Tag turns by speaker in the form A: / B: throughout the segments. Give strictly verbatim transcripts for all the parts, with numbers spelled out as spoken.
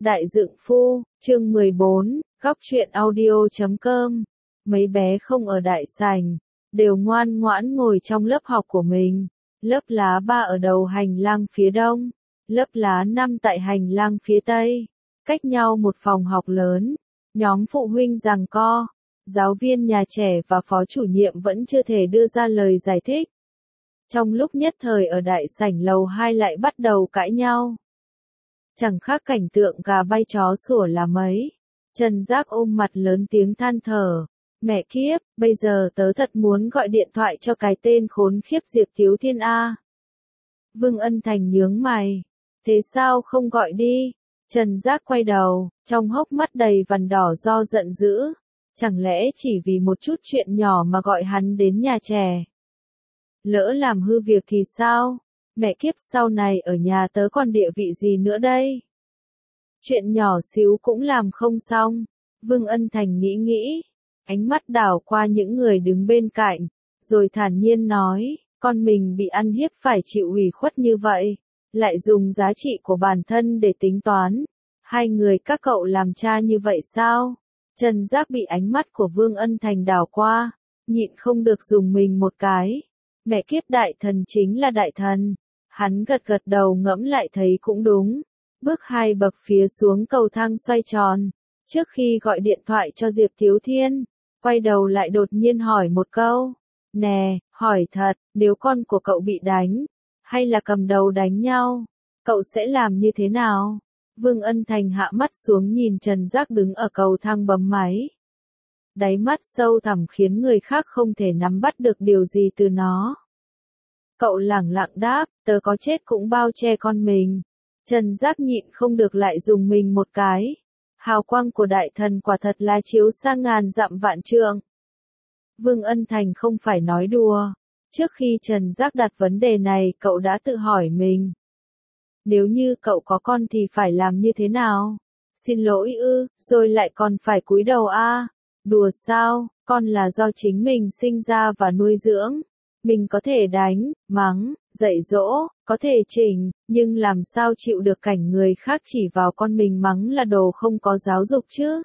A: Đại Dượng Phu, chương mười bốn, góc truyện audio chấm com. Mấy bé không ở đại sảnh, đều ngoan ngoãn ngồi trong lớp học của mình. Lớp lá ba ở đầu hành lang phía đông, lớp lá năm tại hành lang phía tây, cách nhau một phòng học lớn. Nhóm phụ huynh giằng co, giáo viên nhà trẻ và phó chủ nhiệm vẫn chưa thể đưa ra lời giải thích. Trong lúc nhất thời ở đại sảnh lầu hai lại bắt đầu cãi nhau. Chẳng khác cảnh tượng gà bay chó sủa là mấy. Trần Giác ôm mặt lớn tiếng than thở. Mẹ kiếp, bây giờ tớ thật muốn gọi điện thoại cho cái tên khốn khiếp Diệp Thiếu Thiên A. Vương Ân Thành nhướng mày. Thế sao không gọi đi? Trần Giác quay đầu, trong hốc mắt đầy vằn đỏ do giận dữ. Chẳng lẽ chỉ vì một chút chuyện nhỏ mà gọi hắn đến nhà trẻ? Lỡ làm hư việc thì sao? Mẹ kiếp, sau này ở nhà tớ còn địa vị gì nữa đây? Chuyện nhỏ xíu cũng làm không xong. Vương Ân Thành nghĩ nghĩ, ánh mắt đảo qua những người đứng bên cạnh, rồi thản nhiên nói, con mình bị ăn hiếp phải chịu ủy khuất như vậy, lại dùng giá trị của bản thân để tính toán. Hai người các cậu làm cha như vậy sao? Trần Giác bị ánh mắt của Vương Ân Thành đảo qua, nhịn không được dùng mình một cái. Mẹ kiếp, đại thần chính là đại thần. Hắn gật gật đầu ngẫm lại thấy cũng đúng. Bước hai bậc phía xuống cầu thang xoay tròn. Trước khi gọi điện thoại cho Diệp Thiếu Thiên, quay đầu lại đột nhiên hỏi một câu. Nè, hỏi thật, nếu con của cậu bị đánh, hay là cầm đầu đánh nhau, cậu sẽ làm như thế nào? Vương Ân Thành hạ mắt xuống nhìn Trần Giác đứng ở cầu thang bấm máy. Đáy mắt sâu thẳm khiến người khác không thể nắm bắt được điều gì từ nó. Cậu lẳng lặng đáp, tớ có chết cũng bao che con mình. Trần Giác nhịn không được lại dùng mình một cái. Hào quang của đại thần quả thật là chiếu sang ngàn dặm vạn trượng. Vương Ân Thành không phải nói đùa. Trước khi Trần Giác đặt vấn đề này, cậu đã tự hỏi mình. Nếu như cậu có con thì phải làm như thế nào? Xin lỗi ư, rồi lại còn phải cúi đầu a? À? Đùa sao, con là do chính mình sinh ra và nuôi dưỡng. Mình có thể đánh, mắng, dạy dỗ, có thể chỉnh, nhưng làm sao chịu được cảnh người khác chỉ vào con mình mắng là đồ không có giáo dục chứ?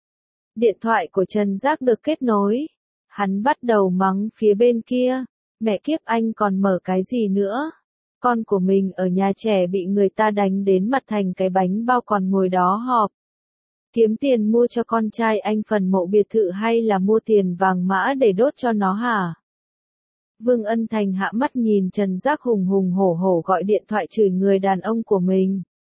A: Điện thoại của Trần Giác được kết nối. Hắn bắt đầu mắng phía bên kia. Mẹ kiếp, anh còn mở cái gì nữa? Con của mình ở nhà trẻ bị người ta đánh đến mặt thành cái bánh bao còn ngồi đó họp. Kiếm tiền mua cho con trai anh phần mộ biệt thự hay là mua tiền vàng mã để đốt cho nó hả? Vương Ân Thành hạ mắt nhìn Trần Giác hùng hùng hổ hổ gọi điện thoại chửi người đàn ông của mình.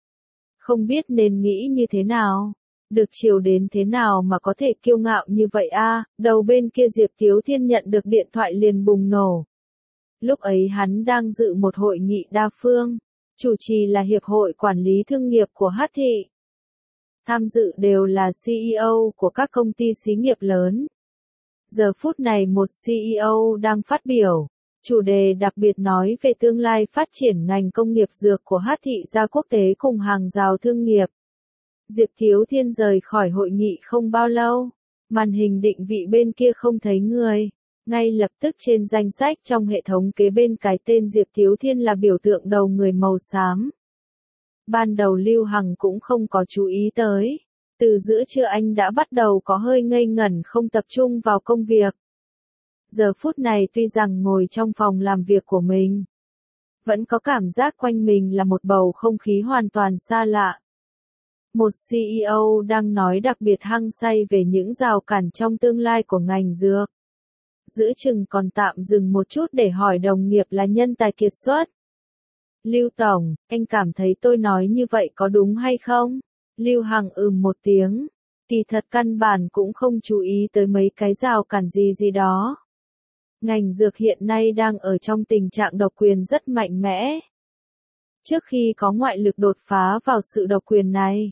A: Không biết nên nghĩ như thế nào, được chiều đến thế nào mà có thể kiêu ngạo như vậy a? À? Đầu bên kia Diệp Thiếu Thiên nhận được điện thoại liền bùng nổ. Lúc ấy hắn đang dự một hội nghị đa phương, chủ trì là Hiệp hội Quản lý Thương nghiệp của Hát Thị. Tham dự đều là xê e ô của các công ty xí nghiệp lớn. Giờ phút này một xê e ô đang phát biểu, chủ đề đặc biệt nói về tương lai phát triển ngành công nghiệp dược của Hát Thị ra quốc tế cùng hàng rào thương nghiệp. Diệp Thiếu Thiên rời khỏi hội nghị không bao lâu, màn hình định vị bên kia không thấy người. Ngay lập tức trên danh sách trong hệ thống kế bên cái tên Diệp Thiếu Thiên là biểu tượng đầu người màu xám. Ban đầu Lưu Hằng cũng không có chú ý tới. Từ giữa trưa anh đã bắt đầu có hơi ngây ngẩn không tập trung vào công việc. Giờ phút này tuy rằng ngồi trong phòng làm việc của mình, vẫn có cảm giác quanh mình là một bầu không khí hoàn toàn xa lạ. Một xê e ô đang nói đặc biệt hăng say về những rào cản trong tương lai của ngành dược. Giữa chừng còn tạm dừng một chút để hỏi đồng nghiệp là nhân tài kiệt xuất. Lưu Tổng, anh cảm thấy tôi nói như vậy có đúng hay không? Lưu Hằng ừm một tiếng. Kỳ thật căn bản cũng không chú ý tới mấy cái rào cản gì gì đó. Ngành dược hiện nay đang ở trong tình trạng độc quyền rất mạnh mẽ. Trước khi có ngoại lực đột phá vào sự độc quyền này,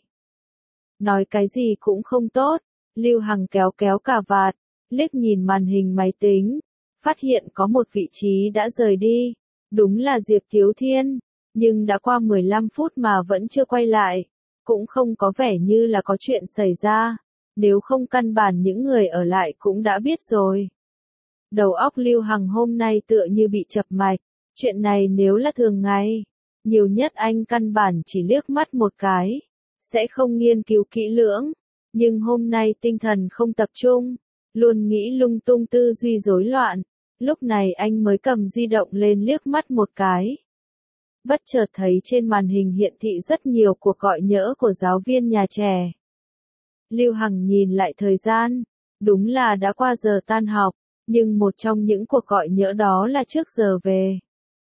A: nói cái gì cũng không tốt. Lưu Hằng kéo kéo cà vạt, liếc nhìn màn hình máy tính, phát hiện có một vị trí đã rời đi. Đúng là Diệp Thiếu Thiên, nhưng đã qua mười lăm phút mà vẫn chưa quay lại. Cũng không có vẻ như là có chuyện xảy ra, nếu không căn bản những người ở lại cũng đã biết rồi. Đầu óc Lưu Hằng hôm nay tựa như bị chập mạch, chuyện này nếu là thường ngày, nhiều nhất anh căn bản chỉ liếc mắt một cái, sẽ không nghiên cứu kỹ lưỡng, nhưng hôm nay tinh thần không tập trung, luôn nghĩ lung tung tư duy rối loạn. Lúc này anh mới cầm di động lên liếc mắt một cái. Bất chợt thấy trên màn hình hiện thị rất nhiều cuộc gọi nhỡ của giáo viên nhà trẻ. Lưu Hằng nhìn lại thời gian, đúng là đã qua giờ tan học, nhưng một trong những cuộc gọi nhỡ đó là trước giờ về.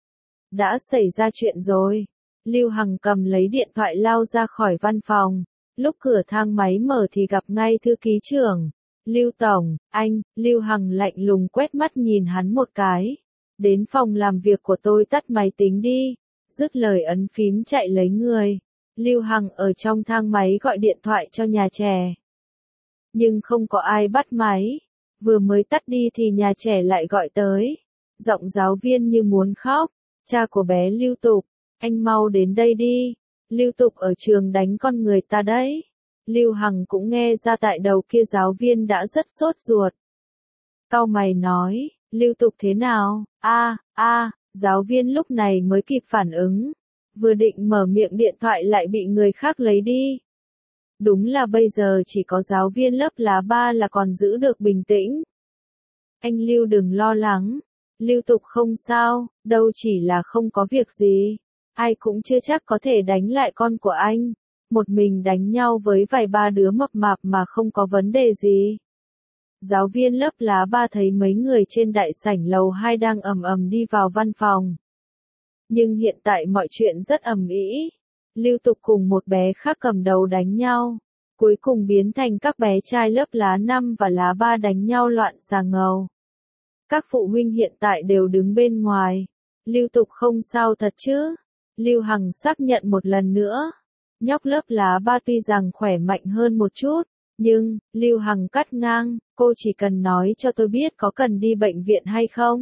A: Đã xảy ra chuyện rồi. Lưu Hằng cầm lấy điện thoại lao ra khỏi văn phòng, lúc cửa thang máy mở thì gặp ngay thư ký trưởng. Lưu Tổng, anh, Lưu Hằng lạnh lùng quét mắt nhìn hắn một cái. Đến phòng làm việc của tôi tắt máy tính đi. Dứt lời ấn phím chạy lấy người. Lưu Hằng ở trong thang máy gọi điện thoại cho nhà trẻ. Nhưng không có ai bắt máy. Vừa mới tắt đi thì nhà trẻ lại gọi tới. Giọng giáo viên như muốn khóc. Cha của bé Lưu Tục, anh mau đến đây đi. Lưu Tục ở trường đánh con người ta đấy. Lưu Hằng cũng nghe ra tại đầu kia giáo viên đã rất sốt ruột. Cau mày nói, Lưu Tục thế nào? A, a, giáo viên lúc này mới kịp phản ứng. Vừa định mở miệng điện thoại lại bị người khác lấy đi. Đúng là bây giờ chỉ có giáo viên lớp lá ba là còn giữ được bình tĩnh. Anh Lưu đừng lo lắng. Lưu Tục không sao, đâu chỉ là không có việc gì. Ai cũng chưa chắc có thể đánh lại con của anh. Một mình đánh nhau với vài ba đứa mập mạp mà không có vấn đề gì. Giáo viên lớp lá ba thấy mấy người trên đại sảnh lầu hai đang ầm ầm đi vào văn phòng. Nhưng hiện tại mọi chuyện rất ầm ĩ. Lưu Tục cùng một bé khác cầm đầu đánh nhau. Cuối cùng biến thành các bé trai lớp lá năm và lá ba đánh nhau loạn xà ngầu. Các phụ huynh hiện tại đều đứng bên ngoài. Lưu Tục không sao thật chứ? Lưu Hằng xác nhận một lần nữa. Nhóc lớp lá ba tuy rằng khỏe mạnh hơn một chút, nhưng, Lưu Hằng cắt ngang, cô chỉ cần nói cho tôi biết có cần đi bệnh viện hay không?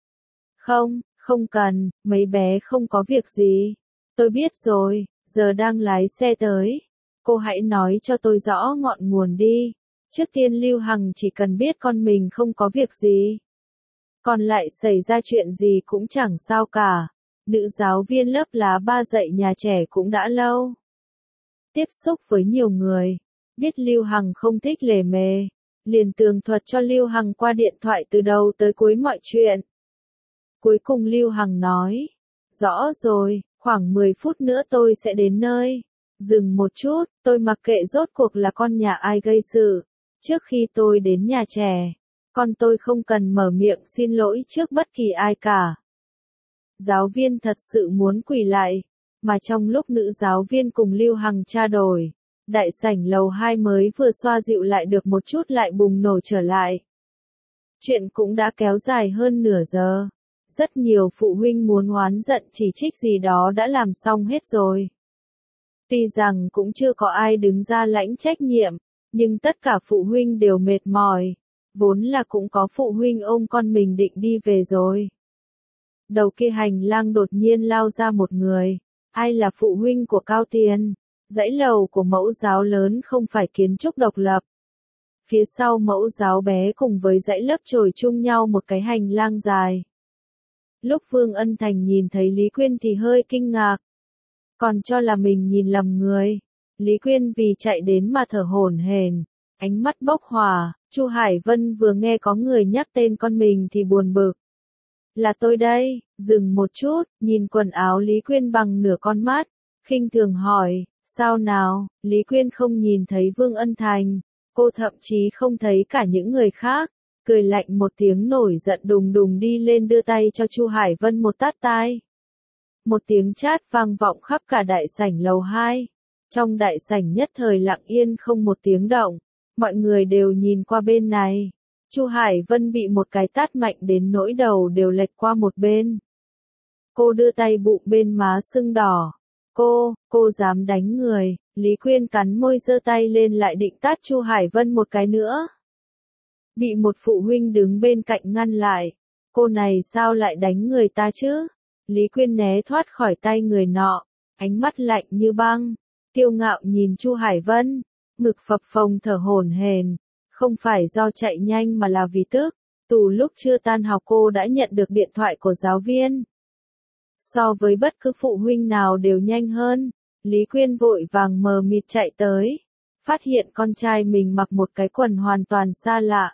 A: Không, không cần, mấy bé không có việc gì. Tôi biết rồi, giờ đang lái xe tới. Cô hãy nói cho tôi rõ ngọn nguồn đi. Trước tiên Lưu Hằng chỉ cần biết con mình không có việc gì. Còn lại xảy ra chuyện gì cũng chẳng sao cả. Nữ giáo viên lớp lá ba dạy nhà trẻ cũng đã lâu. Tiếp xúc với nhiều người. Biết Lưu Hằng không thích lề mề. Liền tường thuật cho Lưu Hằng qua điện thoại từ đầu tới cuối mọi chuyện. Cuối cùng Lưu Hằng nói. Rõ rồi, khoảng mười phút nữa tôi sẽ đến nơi. Dừng một chút, tôi mặc kệ rốt cuộc là con nhà ai gây sự. Trước khi tôi đến nhà trẻ, con tôi không cần mở miệng xin lỗi trước bất kỳ ai cả. Giáo viên thật sự muốn quỳ lại, mà trong lúc nữ giáo viên cùng Lưu Hằng trao đổi, đại sảnh lầu hai mới vừa xoa dịu lại được một chút lại bùng nổ trở lại. Chuyện cũng đã kéo dài hơn nửa giờ. Rất nhiều phụ huynh muốn oán giận chỉ trích gì đó đã làm xong hết rồi. Tuy rằng cũng chưa có ai đứng ra lãnh trách nhiệm, nhưng tất cả phụ huynh đều mệt mỏi. Vốn là cũng có phụ huynh ôm con mình định đi về rồi. Đầu kia hành lang đột nhiên lao ra một người. Ai là phụ huynh của Cao Tiền? Dãy lầu của mẫu giáo lớn không phải kiến trúc độc lập. Phía sau mẫu giáo bé cùng với dãy lớp chồi chung nhau một cái hành lang dài. Lúc Vương Ân Thành nhìn thấy Lý Quyên thì hơi kinh ngạc. Còn cho là mình nhìn lầm người. Lý Quyên vì chạy đến mà thở hổn hển, ánh mắt bốc hỏa. Chu Hải Vân vừa nghe có người nhắc tên con mình thì buồn bực. Là tôi đây. Dừng một chút, nhìn quần áo Lý Quyên bằng nửa con mắt, khinh thường hỏi, sao nào? Lý Quyên không nhìn thấy Vương Ân Thành, cô thậm chí không thấy cả những người khác, cười lạnh một tiếng nổi giận đùng đùng đi lên đưa tay cho Chu Hải Vân một tát tai. Một tiếng chát vang vọng khắp cả đại sảnh lầu hai. Trong đại sảnh nhất thời lặng yên không một tiếng động, mọi người đều nhìn qua bên này. Chu Hải Vân bị một cái tát mạnh đến nỗi đầu đều lệch qua một bên. Cô đưa tay bụng bên má sưng đỏ. Cô, cô dám đánh người. Lý Quyên cắn môi giơ tay lên lại định tát Chu Hải Vân một cái nữa. Bị một phụ huynh đứng bên cạnh ngăn lại. Cô này sao lại đánh người ta chứ? Lý Quyên né thoát khỏi tay người nọ, ánh mắt lạnh như băng, kiêu ngạo nhìn Chu Hải Vân, ngực phập phồng thở hổn hển, không phải do chạy nhanh mà là vì tức. Từ lúc chưa tan học cô đã nhận được điện thoại của giáo viên. So với bất cứ phụ huynh nào đều nhanh hơn, Lý Quyên vội vàng mờ mịt chạy tới, phát hiện con trai mình mặc một cái quần hoàn toàn xa lạ.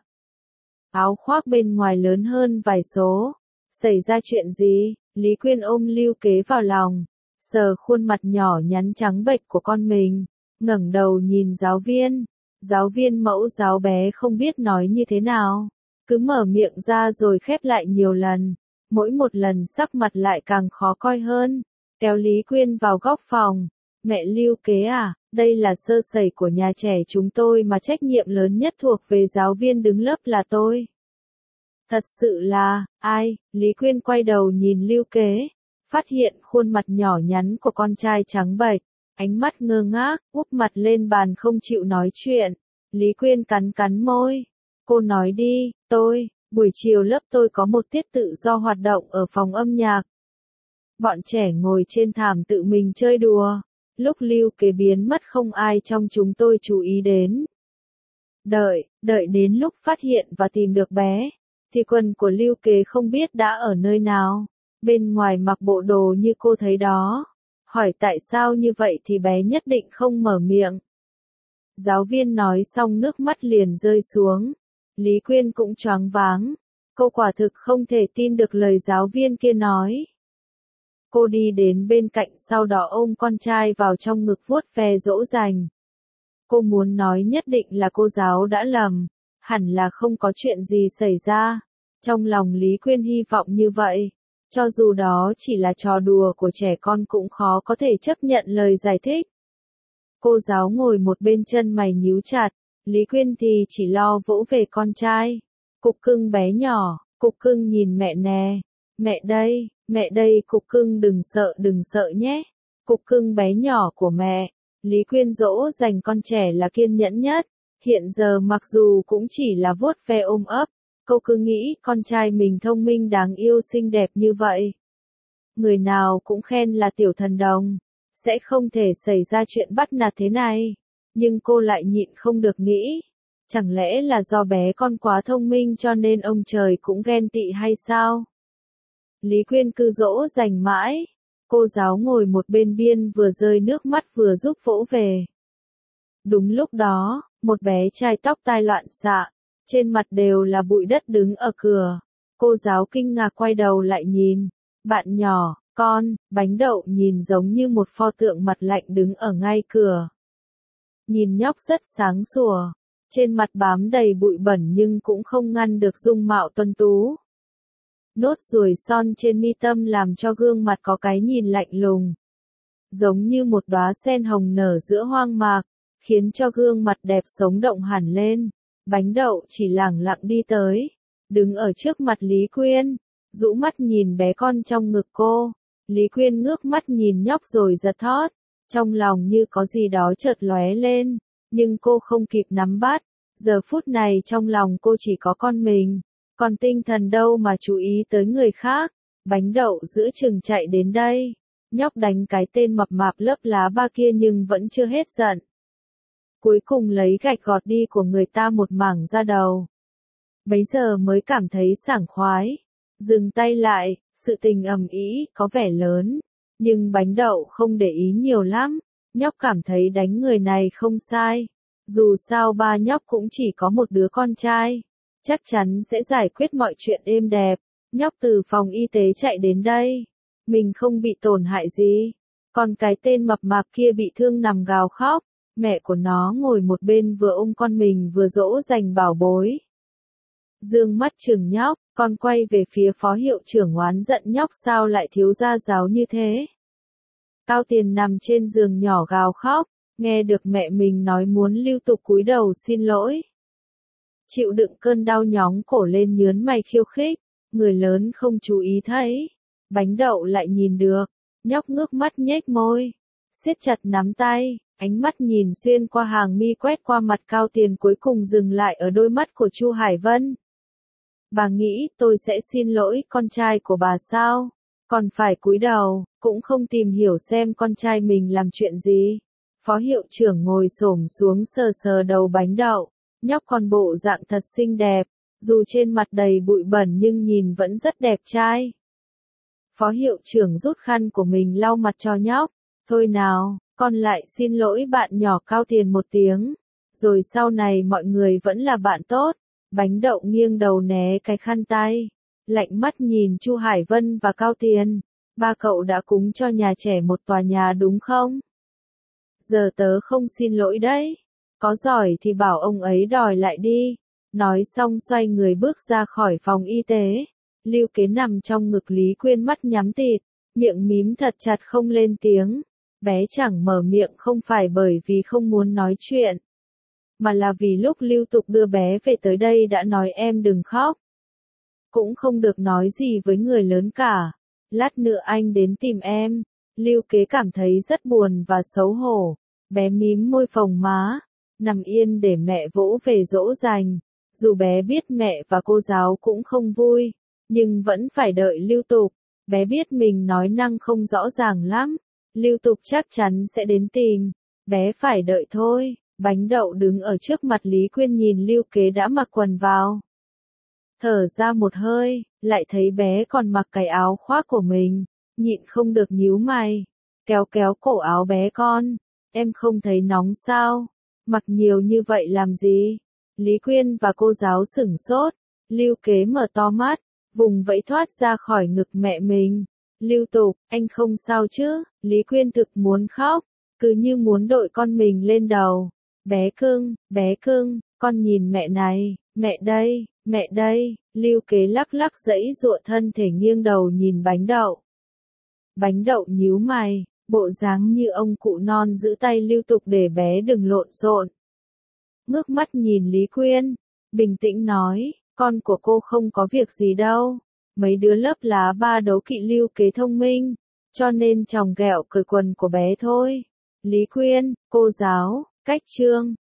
A: Áo khoác bên ngoài lớn hơn vài số. Xảy ra chuyện gì? Lý Quyên ôm Lưu Kế vào lòng, sờ khuôn mặt nhỏ nhắn trắng bệch của con mình, ngẩng đầu nhìn giáo viên. Giáo viên mẫu giáo bé không biết nói như thế nào, cứ mở miệng ra rồi khép lại nhiều lần, mỗi một lần sắc mặt lại càng khó coi hơn. Kéo Lý Quyên vào góc phòng, mẹ Lưu Kế à, đây là sơ sẩy của nhà trẻ chúng tôi mà trách nhiệm lớn nhất thuộc về giáo viên đứng lớp là tôi. Thật sự là, ai? Lý Quyên quay đầu nhìn Lưu Kế, phát hiện khuôn mặt nhỏ nhắn của con trai trắng bệch, ánh mắt ngơ ngác, úp mặt lên bàn không chịu nói chuyện. Lý Quyên cắn cắn môi. Cô nói đi, tôi, buổi chiều lớp tôi có một tiết tự do hoạt động ở phòng âm nhạc. Bọn trẻ ngồi trên thảm tự mình chơi đùa. Lúc Lưu Kế biến mất không ai trong chúng tôi chú ý đến. Đợi, đợi đến lúc phát hiện và tìm được bé, thì quần của Lưu Kế không biết đã ở nơi nào. Bên ngoài mặc bộ đồ như cô thấy đó. Hỏi tại sao như vậy thì bé nhất định không mở miệng. Giáo viên nói xong nước mắt liền rơi xuống. Lý Quyên cũng choáng váng. Cô quả thực không thể tin được lời giáo viên kia nói. Cô đi đến bên cạnh sau đó ôm con trai vào trong ngực vuốt ve dỗ dành. Cô muốn nói nhất định là cô giáo đã lầm, hẳn là không có chuyện gì xảy ra. Trong lòng Lý Quyên hy vọng như vậy, cho dù đó chỉ là trò đùa của trẻ con cũng khó có thể chấp nhận lời giải thích. Cô giáo ngồi một bên chân mày nhíu chặt, Lý Quyên thì chỉ lo vỗ về con trai. Cục cưng bé nhỏ, cục cưng nhìn mẹ nè, mẹ đây, mẹ đây cục cưng đừng sợ đừng sợ nhé, cục cưng bé nhỏ của mẹ. Lý Quyên dỗ dành con trẻ là kiên nhẫn nhất, hiện giờ mặc dù cũng chỉ là vuốt ve ôm ấp, cô cứ nghĩ con trai mình thông minh đáng yêu xinh đẹp như vậy. Người nào cũng khen là tiểu thần đồng, sẽ không thể xảy ra chuyện bắt nạt thế này, nhưng cô lại nhịn không được nghĩ, chẳng lẽ là do bé con quá thông minh cho nên ông trời cũng ghen tị hay sao? Lý Quyên cứ dỗ dành mãi. Cô giáo ngồi một bên biên vừa rơi nước mắt vừa giúp vỗ về. Đúng lúc đó, một bé trai tóc tai loạn xạ, trên mặt đều là bụi đất đứng ở cửa. Cô giáo kinh ngạc quay đầu lại nhìn. Bạn nhỏ, con, bánh đậu nhìn giống như một pho tượng mặt lạnh đứng ở ngay cửa. Nhìn nhóc rất sáng sủa, trên mặt bám đầy bụi bẩn nhưng cũng không ngăn được dung mạo tuấn tú. Nốt ruồi son trên mi tâm làm cho gương mặt có cái nhìn lạnh lùng, giống như một đóa sen hồng nở giữa hoang mạc, khiến cho gương mặt đẹp sống động hẳn lên. Bánh đậu chỉ lẳng lặng đi tới, đứng ở trước mặt Lý Quyên, rũ mắt nhìn bé con trong ngực cô. Lý Quyên ngước mắt nhìn nhóc rồi giật thót, trong lòng như có gì đó chợt lóe lên, nhưng cô không kịp nắm bắt. Giờ phút này trong lòng cô chỉ có con mình, còn tinh thần đâu mà chú ý tới người khác. Bánh đậu giữa chừng chạy đến đây, nhóc đánh cái tên mập mạp lớp lá ba kia nhưng vẫn chưa hết giận. Cuối cùng lấy gạch gọt đi của người ta một mảng ra đầu. Bấy giờ mới cảm thấy sảng khoái. Dừng tay lại, sự tình ầm ĩ có vẻ lớn, nhưng bánh đậu không để ý nhiều lắm. Nhóc cảm thấy đánh người này không sai. Dù sao ba nhóc cũng chỉ có một đứa con trai, chắc chắn sẽ giải quyết mọi chuyện êm đẹp. Nhóc từ phòng y tế chạy đến đây, mình không bị tổn hại gì, còn cái tên mập mạp kia bị thương nằm gào khóc. Mẹ của nó ngồi một bên vừa ôm con mình vừa dỗ dành bảo bối. Dương mắt chừng nhóc, con quay về phía phó hiệu trưởng oán giận nhóc sao lại thiếu gia giáo như thế. Cao Tiền nằm trên giường nhỏ gào khóc, nghe được mẹ mình nói muốn lưu tục cúi đầu xin lỗi. Chịu đựng cơn đau nhóng cổ lên nhớn mày khiêu khích, người lớn không chú ý thấy, bánh đậu lại nhìn được, nhóc ngước mắt nhếch môi, siết chặt nắm tay. Ánh mắt nhìn xuyên qua hàng mi quét qua mặt Cao Tiền cuối cùng dừng lại ở đôi mắt của Chu Hải Vân. Bà nghĩ tôi sẽ xin lỗi con trai của bà sao? Còn phải cúi đầu, cũng không tìm hiểu xem con trai mình làm chuyện gì. Phó hiệu trưởng ngồi xổm xuống sờ sờ đầu bánh đậu, nhóc con bộ dạng thật xinh đẹp, dù trên mặt đầy bụi bẩn nhưng nhìn vẫn rất đẹp trai. Phó hiệu trưởng rút khăn của mình lau mặt cho nhóc. Thôi nào, con lại xin lỗi bạn nhỏ Cao Tiền một tiếng, rồi sau này mọi người vẫn là bạn tốt. Bánh đậu nghiêng đầu né cái khăn tay, lạnh mắt nhìn Chu Hải Vân và Cao Tiền. Ba cậu đã cúng cho nhà trẻ một tòa nhà đúng không? Giờ tớ không xin lỗi đấy. Có giỏi thì bảo ông ấy đòi lại đi. Nói xong xoay người bước ra khỏi phòng y tế. Lưu Kế nằm trong ngực Lý Quyên, mắt nhắm tịt, miệng mím thật chặt không lên tiếng. Bé chẳng mở miệng không phải bởi vì không muốn nói chuyện, mà là vì lúc Lưu Tục đưa bé về tới đây đã nói em đừng khóc. Cũng không được nói gì với người lớn cả. Lát nữa anh đến tìm em. Lưu Kế cảm thấy rất buồn và xấu hổ. Bé mím môi phồng má, nằm yên để mẹ vỗ về dỗ dành. Dù bé biết mẹ và cô giáo cũng không vui, nhưng vẫn phải đợi Lưu Tục. Bé biết mình nói năng không rõ ràng lắm. Lưu Tục chắc chắn sẽ đến tìm. Bé phải đợi thôi. Bánh đậu đứng ở trước mặt Lý Quyên nhìn Lưu Kế đã mặc quần vào. Thở ra một hơi, lại thấy bé còn mặc cái áo khoác của mình. Nhịn không được nhíu mày. Kéo kéo cổ áo bé con. Em không thấy nóng sao? Mặc nhiều như vậy làm gì? Lý Quyên và cô giáo sửng sốt. Lưu Kế mở to mắt, vùng vẫy thoát ra khỏi ngực mẹ mình. Lưu Tục, anh không sao chứ? Lý Quyên thực muốn khóc, cứ như muốn đội con mình lên đầu. Bé cưng, bé cưng, con nhìn mẹ này, mẹ đây, mẹ đây. Lưu Kế lắc lắc giãy giụa thân thể nghiêng đầu nhìn bánh đậu. Bánh đậu nhíu mày, bộ dáng như ông cụ non giữ tay Lưu Tục để bé đừng lộn xộn. Ngước mắt nhìn Lý Quyên, bình tĩnh nói, con của cô không có việc gì đâu. Mấy đứa lớp lá ba đấu kỵ Lưu Kế thông minh, cho nên chòng ghẹo cởi quần của bé thôi. Lý Quyên, cô giáo, cách chương.